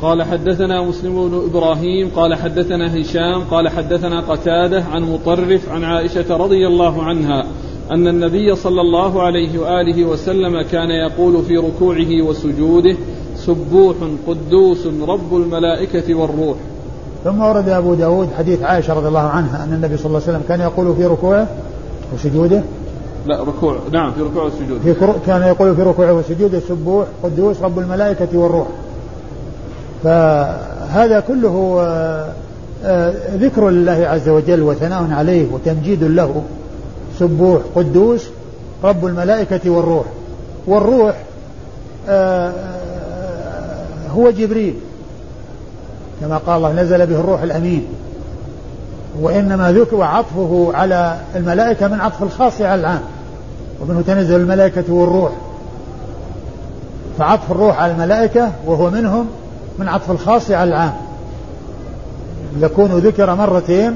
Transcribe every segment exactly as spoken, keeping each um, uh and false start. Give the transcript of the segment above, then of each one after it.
قال حدثنا مسلم بن إبراهيم قال حدثنا هشام قال حدثنا قتادة عن مطرف عن عائشة رضي الله عنها أن النبي صلى الله عليه وآله وسلم كان يقول في ركوعه وسجوده سبوح قدوس رب الملائكة والروح. ثم ورد أبو داود حديث عائشة رضي الله عنها أن النبي صلى الله عليه وسلم كان يقول في ركوعه وسجوده لا ركوع نعم في ركوع وسجود في كان يقول في ركوعه وسجوده سبوح قدوس رب الملائكة والروح. فهذا كله ذكر لله عز وجل وثناء عليه وتمجيد له. سبوح قدوس رب الملائكة والروح. والروح هو جبريل كما قال الله نزل به الروح الأمين. وإنما ذكر وعطفه على الملائكة من عطف الخاص على العام ومنه تنزل الملائكة والروح. فعطف الروح على الملائكة وهو منهم من عطف الخاص على العام يكون ذكر مرتين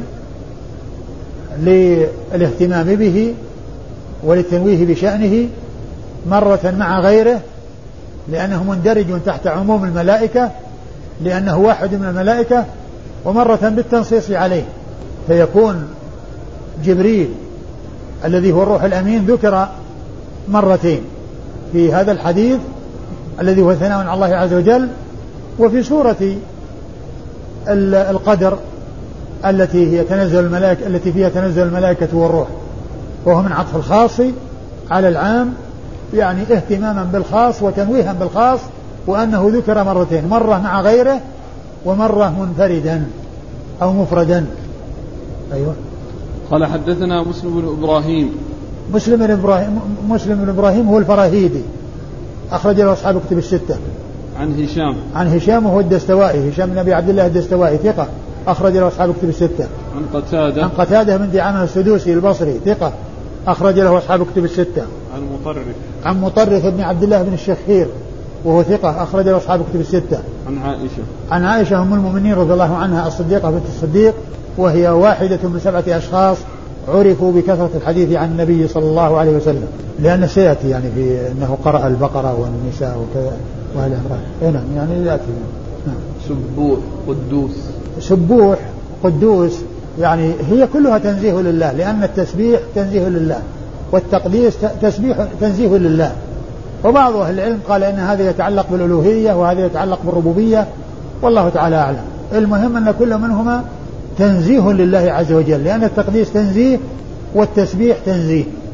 للاهتمام به وللتنويه بشأنه مرة مع غيره لأنه مندرج تحت عموم الملائكة لأنه واحد من الملائكة ومرة بالتنصيص عليه فيكون جبريل الذي هو الروح الأمين ذكر مرتين في هذا الحديث الذي هو ثناء على الله عز وجل وفي سورة القدر التي هي تنزل الملائكة التي فيها تنزل الملائكة والروح وهو من عطف الخاص على العام يعني اهتماما بالخاص وتنويها بالخاص وأنه ذكر مرتين مرة مع غيره ومرة منفردا أو مفردا. أيوة. قال حدثنا مسلم بن إبراهيم مسلم بن إبراهيم مسلم بن إبراهيم هو الفراهيدي أخرج له أصحاب كتب الستة. عن هشام عن هشام وهو الدستوائي هشام بن أبي عبد الله الدستوائي ثقة أخرج له أصحاب كتب الستة. عن قتادة عن قتادة من دعامة السدوسي البصري ثقة أخرج له أصحاب كتب الستة. عن مطرف عن مطرف بن عبد الله بن الشخير وهو ثقة أخرج له أصحاب كتب الستة. عن عائشة عن عائشة أم المؤمنين رضي الله عنها الصديقة بنت الصديق وهي واحدة من سبعة أشخاص عرفوا بكثرة الحديث عن النبي صلى الله عليه وسلم لأن سيأتي يعني في أنه قرأ البقرة والنساء وكذا والأمراض نعم يعني يأتي. نعم. سبوح قدوس سبوح قدوس يعني هي كلها تنزيه لله لأن التسبيح تنزيه لله والتقديس تسبيح تنزيه لله. وبعض أهل العلم قال إن هذا يتعلق بالألوهية وهذا يتعلق بالربوبية والله تعالى أعلم. المهم أن كل منهما تنزيه لله عز وجل لأن التقديس تنزيه والتسبيح تنزيه.